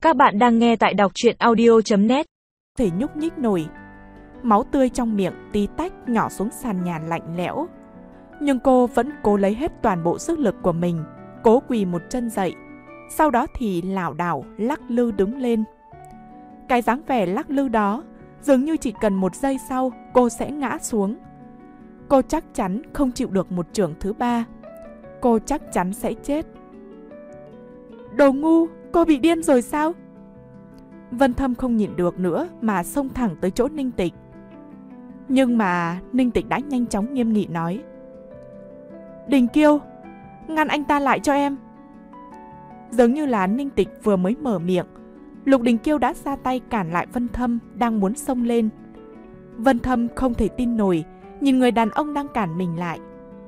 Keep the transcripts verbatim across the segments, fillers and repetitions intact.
Các bạn đang nghe tại đọc truyện audio chấm net. Thể nhúc nhích nổi. Máu tươi trong miệng tí tách nhỏ xuống sàn nhà lạnh lẽo. Nhưng cô vẫn cố lấy hết toàn bộ sức lực của mình, cố quỳ một chân dậy. Sau đó thì lảo đảo lắc lư đứng lên. Cái dáng vẻ lắc lư đó dường như chỉ cần một giây sau cô sẽ ngã xuống. Cô chắc chắn không chịu được một chưởng thứ ba. Cô chắc chắn sẽ chết. Đồ ngu, cô bị điên rồi sao? Vân Thâm không nhịn được nữa mà xông thẳng tới chỗ Ninh Tịch. Nhưng mà Ninh Tịch đã nhanh chóng nghiêm nghị nói: Đình Kiêu, ngăn anh ta lại cho em. Giống như là Ninh Tịch vừa mới mở miệng, Lục Đình Kiêu đã ra tay cản lại Vân Thâm đang muốn xông lên. Vân Thâm không thể tin nổi nhìn người đàn ông đang cản mình lại.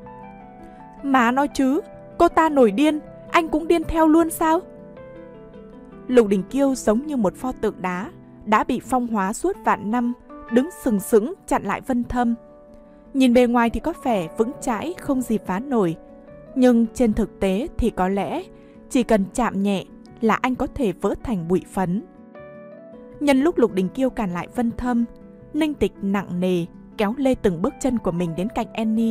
Má nói chứ, cô ta nổi điên, anh cũng điên theo luôn sao? Lục Đình Kiêu giống như một pho tượng đá đã bị phong hóa suốt vạn năm, đứng sừng sững chặn lại Vân Thâm. Nhìn bề ngoài thì có vẻ vững chãi không gì phá nổi, nhưng trên thực tế thì có lẽ chỉ cần chạm nhẹ là anh có thể vỡ thành bụi phấn. Nhân lúc Lục Đình Kiêu cản lại Vân Thâm, Ninh Tịch nặng nề kéo lê từng bước chân của mình đến cạnh Annie.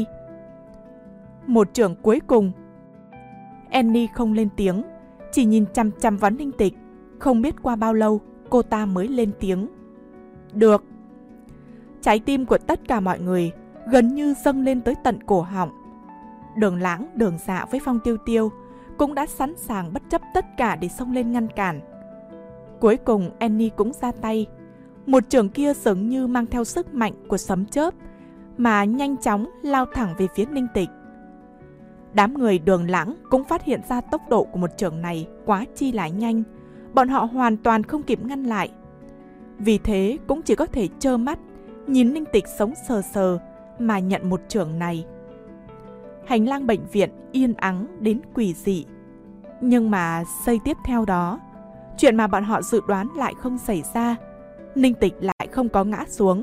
Một chưởng cuối cùng. Annie không lên tiếng, chỉ nhìn chăm chăm vào Ninh Tịch. Không biết qua bao lâu cô ta mới lên tiếng. Được. Trái tim của tất cả mọi người gần như dâng lên tới tận cổ họng. Đường Lãng, Đường Dạ với Phong Tiêu Tiêu cũng đã sẵn sàng bất chấp tất cả để xông lên ngăn cản. Cuối cùng Annie cũng ra tay. Một chưởng kia dường như mang theo sức mạnh của sấm chớp mà nhanh chóng lao thẳng về phía Ninh Tịch. Đám người Đường Lãng cũng phát hiện ra tốc độ của một chưởng này quá chi là nhanh. Bọn họ hoàn toàn không kịp ngăn lại. Vì thế cũng chỉ có thể trơ mắt nhìn Ninh Tịch sống sờ sờ mà nhận một chưởng này. Hành lang bệnh viện yên ắng đến quỷ dị. Nhưng mà giây tiếp theo đó, chuyện mà bọn họ dự đoán lại không xảy ra. Ninh Tịch lại không có ngã xuống.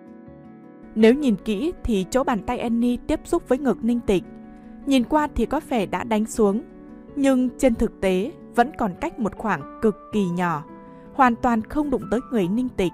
Nếu nhìn kỹ thì chỗ bàn tay Annie tiếp xúc với ngực Ninh Tịch, nhìn qua thì có vẻ đã đánh xuống, nhưng trên thực tế vẫn còn cách một khoảng cực kỳ nhỏ, hoàn toàn không đụng tới người Ninh Tịch.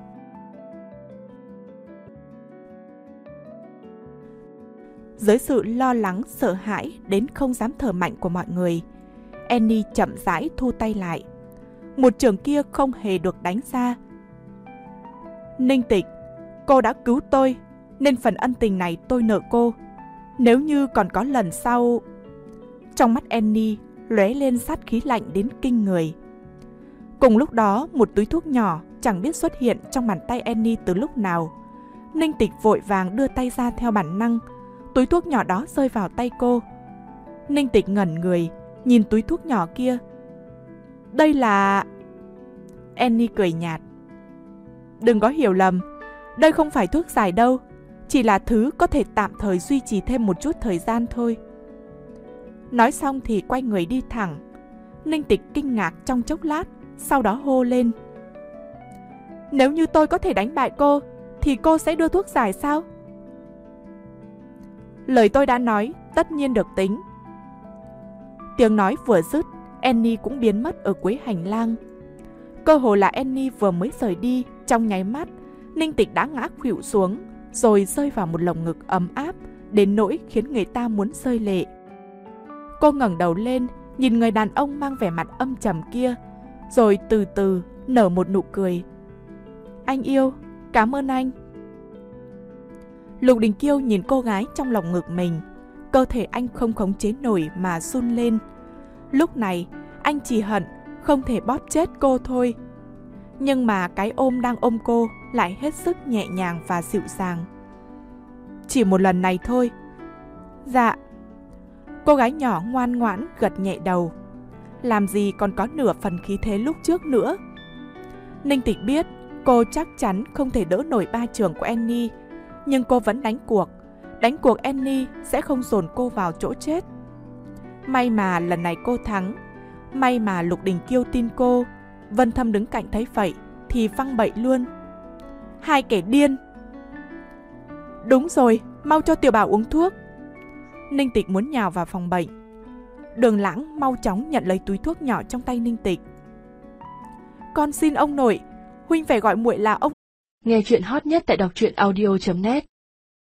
Dưới sự lo lắng, sợ hãi đến không dám thở mạnh của mọi người, Annie chậm rãi thu tay lại. Một chưởng kia không hề được đánh ra. Ninh Tịch, cô đã cứu tôi, nên phần ân tình này tôi nợ cô. Nếu như còn có lần sau... Trong mắt Annie lóe lên sát khí lạnh đến kinh người. Cùng lúc đó, một túi thuốc nhỏ chẳng biết xuất hiện trong bàn tay Annie từ lúc nào. Ninh Tịch vội vàng đưa tay ra theo bản năng. Túi thuốc nhỏ đó rơi vào tay cô. Ninh Tịch ngẩn người, nhìn túi thuốc nhỏ kia. Đây là... Annie cười nhạt. Đừng có hiểu lầm, đây không phải thuốc giải đâu, chỉ là thứ có thể tạm thời duy trì thêm một chút thời gian thôi. Nói xong thì quay người đi thẳng. Ninh Tịch kinh ngạc trong chốc lát, sau đó hô lên. Nếu như tôi có thể đánh bại cô, thì cô sẽ đưa thuốc giải sao? Lời tôi đã nói tất nhiên được tính. Tiếng nói vừa dứt, Annie cũng biến mất ở cuối hành lang. Cơ hồ là Annie vừa mới rời đi, trong nháy mắt, Ninh Tịch đã ngã khuỵu xuống, rồi rơi vào một lồng ngực ấm áp, đến nỗi khiến người ta muốn rơi lệ. Cô ngẩng đầu lên, nhìn người đàn ông mang vẻ mặt âm trầm kia, rồi từ từ nở một nụ cười. Anh yêu, cảm ơn anh. Lục Đình Kiêu nhìn cô gái trong lòng ngực mình, cơ thể anh không khống chế nổi mà run lên. Lúc này, anh chỉ hận không thể bóp chết cô thôi. Nhưng mà cái ôm đang ôm cô lại hết sức nhẹ nhàng và dịu dàng. Chỉ một lần này thôi. Dạ. Cô gái nhỏ ngoan ngoãn gật nhẹ đầu. Làm gì còn có nửa phần khí thế lúc trước nữa. Ninh Tịch biết cô chắc chắn không thể đỡ nổi ba chưởng của Annie, nhưng cô vẫn đánh cuộc. Đánh cuộc Annie sẽ không dồn cô vào chỗ chết. May mà lần này cô thắng. May mà Lục Đình Kiêu tin cô. Vân Thâm đứng cạnh thấy vậy thì văng bậy luôn. Hai kẻ điên. Đúng rồi, mau cho Tiểu Bảo uống thuốc. Ninh Tịch muốn nhào vào phòng bệnh. Đường Lãng mau chóng nhận lấy túi thuốc nhỏ trong tay Ninh Tịch. con xin ông nội, huynh phải gọi muội là ông. Nghe chuyện hot nhất tại đọc truyện audio chấm net.